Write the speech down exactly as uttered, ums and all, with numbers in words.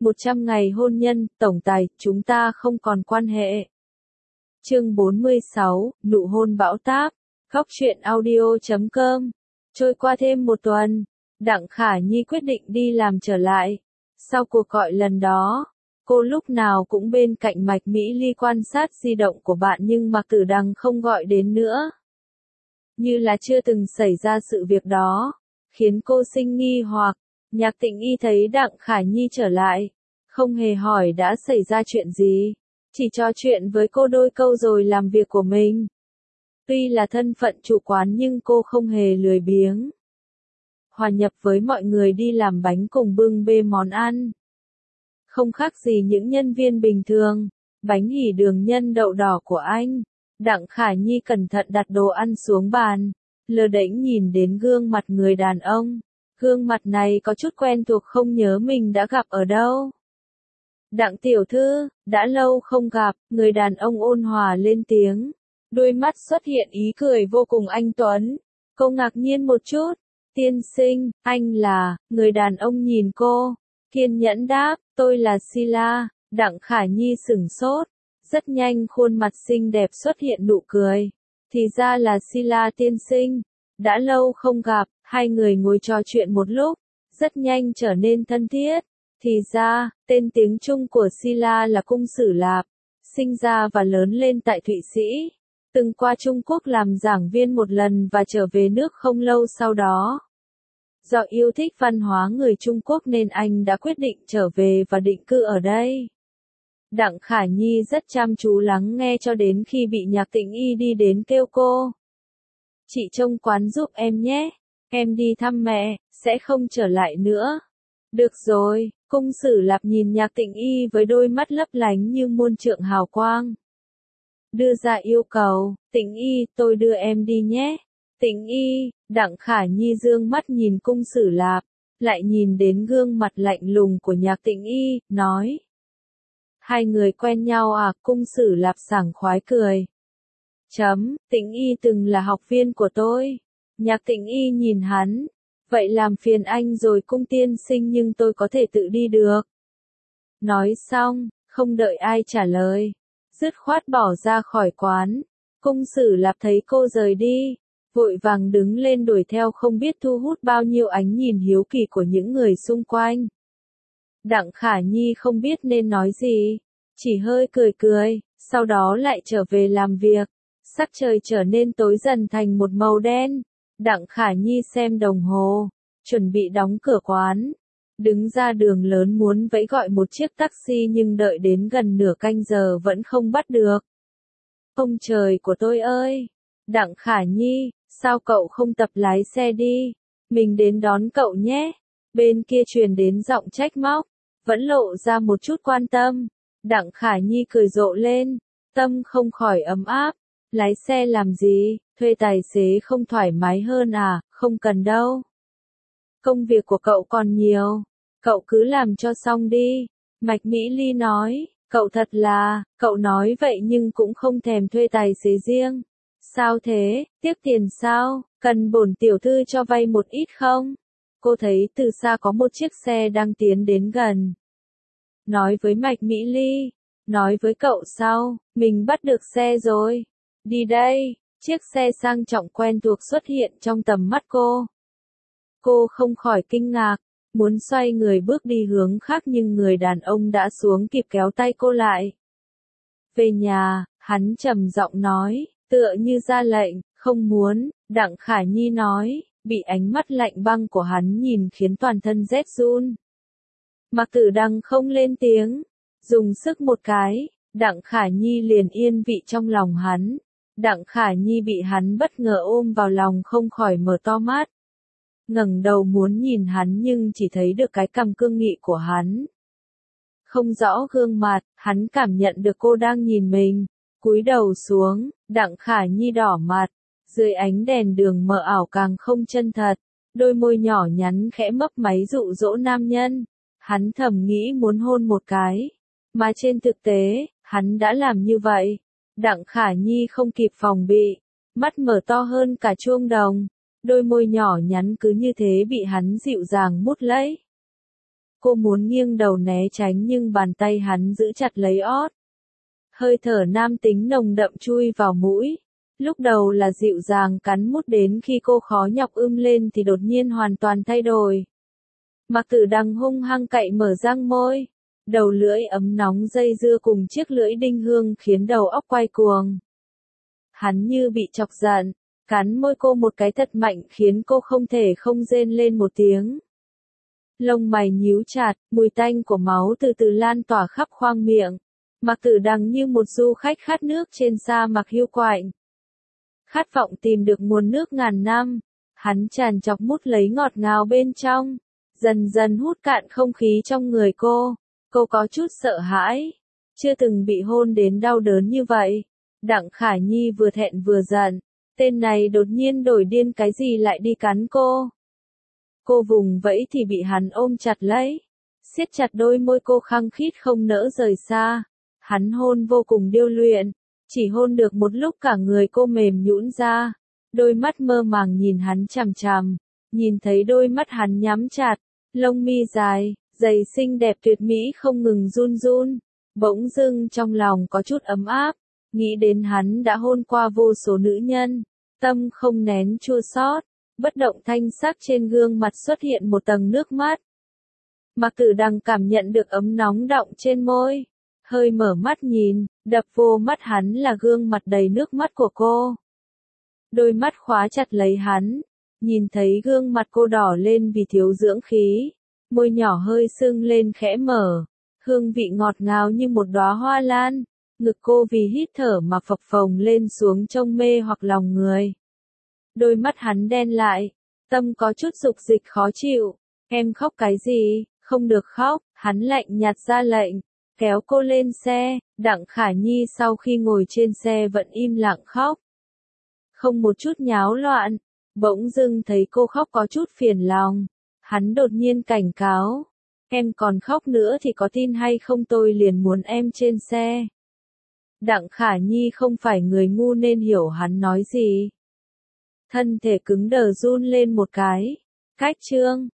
một trăm ngày hôn nhân, tổng tài, chúng ta không còn quan hệ. Chương bốn mươi sáu, nụ hôn bão táp. Góc truyện audio chấm com. Trôi qua thêm một tuần, Đặng Khả Nhi quyết định đi làm trở lại. Sau cuộc gọi lần đó, cô lúc nào cũng bên cạnh Mạch Mỹ Ly quan sát di động của bạn nhưng Mạc Tử Đằng không gọi đến nữa. Như là chưa từng xảy ra sự việc đó, khiến cô sinh nghi hoặc. Nhạc Tĩnh Y thấy Đặng Khả Nhi trở lại, không hề hỏi đã xảy ra chuyện gì, chỉ trò chuyện với cô đôi câu rồi làm việc của mình. Tuy là thân phận chủ quán nhưng cô không hề lười biếng. Hòa nhập với mọi người đi làm bánh cùng bưng bê món ăn. Không khác gì những nhân viên bình thường, bánh hỉ đường nhân đậu đỏ của anh. Đặng Khả Nhi cẩn thận đặt đồ ăn xuống bàn, lơ đễnh nhìn đến gương mặt người đàn ông. Gương mặt này có chút quen thuộc, không nhớ mình đã gặp ở đâu. Đặng tiểu thư, đã lâu không gặp, người đàn ông ôn hòa lên tiếng. Đôi mắt xuất hiện ý cười vô cùng anh tuấn. Cô ngạc nhiên một chút. Tiên sinh, anh là, người đàn ông nhìn cô, kiên nhẫn đáp, tôi là Sila. Đặng Khả Nhi sửng sốt. Rất nhanh khuôn mặt xinh đẹp xuất hiện nụ cười. Thì ra là Sila tiên sinh. Đã lâu không gặp, hai người ngồi trò chuyện một lúc, rất nhanh trở nên thân thiết. Thì ra, tên tiếng Trung của Sila là Cung Sử Lạp, sinh ra và lớn lên tại Thụy Sĩ, từng qua Trung Quốc làm giảng viên một lần và trở về nước không lâu sau đó. Do yêu thích văn hóa người Trung Quốc nên anh đã quyết định trở về và định cư ở đây. Đặng Khả Nhi rất chăm chú lắng nghe cho đến khi bị Nhạc Tĩnh Y đi đến kêu cô. Chị trông quán giúp em nhé, em đi thăm mẹ, sẽ không trở lại nữa. Được rồi, Cung Sử Lạp nhìn Nhạc Tĩnh Y với đôi mắt lấp lánh như muôn trượng hào quang. Đưa ra yêu cầu, Tĩnh Y, tôi đưa em đi nhé. Tĩnh Y, Đặng Khả Nhi dương mắt nhìn Cung Sử Lạp, lại nhìn đến gương mặt lạnh lùng của Nhạc Tĩnh Y, nói. Hai người quen nhau à? Cung Sử Lạp sảng khoái cười. Chấm, Tĩnh Y từng là học viên của tôi. Nhạc Tĩnh Y nhìn hắn. Vậy làm phiền anh rồi Cung tiên sinh, nhưng tôi có thể tự đi được. Nói xong, không đợi ai trả lời, dứt khoát bỏ ra khỏi quán. Cung Sử Lạp thấy cô rời đi, vội vàng đứng lên đuổi theo, không biết thu hút bao nhiêu ánh nhìn hiếu kỳ của những người xung quanh. Đặng Khả Nhi không biết nên nói gì, chỉ hơi cười cười, sau đó lại trở về làm việc. Sắc trời trở nên tối dần thành một màu đen. Đặng Khả Nhi xem đồng hồ, chuẩn bị đóng cửa quán. Đứng ra đường lớn muốn vẫy gọi một chiếc taxi nhưng đợi đến gần nửa canh giờ vẫn không bắt được. Ông trời của tôi ơi! Đặng Khả Nhi, sao cậu không tập lái xe đi? Mình đến đón cậu nhé. Bên kia truyền đến giọng trách móc, vẫn lộ ra một chút quan tâm. Đặng Khả Nhi cười rộ lên, tâm không khỏi ấm áp. Lái xe làm gì, thuê tài xế không thoải mái hơn à? Không cần đâu. Công việc của cậu còn nhiều, cậu cứ làm cho xong đi. Mạch Mỹ Ly nói, cậu thật là, cậu nói vậy nhưng cũng không thèm thuê tài xế riêng. Sao thế, tiếc tiền sao, cần bổn tiểu thư cho vay một ít không? Cô thấy từ xa có một chiếc xe đang tiến đến gần. Nói với Mạch Mỹ Ly, nói với cậu sau, mình bắt được xe rồi. Đi đây, chiếc xe sang trọng quen thuộc xuất hiện trong tầm mắt cô. Cô không khỏi kinh ngạc, muốn xoay người bước đi hướng khác nhưng người đàn ông đã xuống kịp kéo tay cô lại. Về nhà, hắn trầm giọng nói, tựa như ra lệnh, không muốn. Đặng Khả Nhi nói, bị ánh mắt lạnh băng của hắn nhìn khiến toàn thân rét run. Mạc Tử Đằng không lên tiếng, dùng sức một cái, Đặng Khả Nhi liền yên vị trong lòng hắn. Đặng Khả Nhi bị hắn bất ngờ ôm vào lòng không khỏi mở to mắt. Ngẩng đầu muốn nhìn hắn nhưng chỉ thấy được cái cằm cương nghị của hắn. Không rõ gương mặt, hắn cảm nhận được cô đang nhìn mình. Cúi đầu xuống, Đặng Khả Nhi đỏ mặt. Dưới ánh đèn đường mờ ảo càng không chân thật. Đôi môi nhỏ nhắn khẽ mấp máy dụ dỗ nam nhân. Hắn thầm nghĩ muốn hôn một cái. Mà trên thực tế, hắn đã làm như vậy. Đặng Khả Nhi không kịp phòng bị, mắt mở to hơn cả chuông đồng, đôi môi nhỏ nhắn cứ như thế bị hắn dịu dàng mút lấy. Cô muốn nghiêng đầu né tránh nhưng bàn tay hắn giữ chặt lấy ót. Hơi thở nam tính nồng đậm chui vào mũi. Lúc đầu là dịu dàng cắn mút, đến khi cô khó nhọc ưm lên thì đột nhiên hoàn toàn thay đổi. Mạc Tử Đằng hung hăng cậy mở răng môi. Đầu lưỡi ấm nóng dây dưa cùng chiếc lưỡi đinh hương khiến đầu óc quay cuồng. Hắn như bị chọc giận, cắn môi cô một cái thật mạnh khiến cô không thể không rên lên một tiếng. Lông mày nhíu chặt, mùi tanh của máu từ từ lan tỏa khắp khoang miệng. Mạc Tử Đằng như một du khách khát nước trên sa mạc hiu quạnh. Khát vọng tìm được nguồn nước ngàn năm, hắn tràn trọc mút lấy ngọt ngào bên trong, dần dần hút cạn không khí trong người cô. Cô có chút sợ hãi, chưa từng bị hôn đến đau đớn như vậy. Đặng Khả Nhi vừa thẹn vừa giận, tên này đột nhiên đổi điên cái gì lại đi cắn cô. Cô vùng vẫy thì bị hắn ôm chặt lấy, siết chặt đôi môi cô khăng khít không nỡ rời xa. Hắn hôn vô cùng điêu luyện, chỉ hôn được một lúc cả người cô mềm nhũn ra, đôi mắt mơ màng nhìn hắn chằm chằm, nhìn thấy đôi mắt hắn nhắm chặt, lông mi dài, giày xinh đẹp tuyệt mỹ không ngừng run run, bỗng dưng trong lòng có chút ấm áp, nghĩ đến hắn đã hôn qua vô số nữ nhân, tâm không nén chua xót, bất động thanh sắc trên gương mặt xuất hiện một tầng nước mắt. Mạc Tử Đằng cảm nhận được ấm nóng đọng trên môi, hơi mở mắt nhìn, đập vô mắt hắn là gương mặt đầy nước mắt của cô. Đôi mắt khóa chặt lấy hắn, nhìn thấy gương mặt cô đỏ lên vì thiếu dưỡng khí, môi nhỏ hơi sưng lên khẽ mở, hương vị ngọt ngào như một đóa hoa lan, ngực cô vì hít thở mà phập phồng lên xuống trông mê hoặc lòng người. Đôi mắt hắn đen lại, tâm có chút dục dịch khó chịu, em khóc cái gì, không được khóc, hắn lạnh nhạt ra lệnh, kéo cô lên xe. Đặng Khả Nhi sau khi ngồi trên xe vẫn im lặng khóc, không một chút nháo loạn. Bỗng dưng thấy cô khóc có chút phiền lòng, hắn đột nhiên cảnh cáo, em còn khóc nữa thì có tin hay không tôi liền muốn em trên xe. Đặng Khả Nhi không phải người ngu nên hiểu hắn nói gì. Thân thể cứng đờ run lên một cái. Cách chương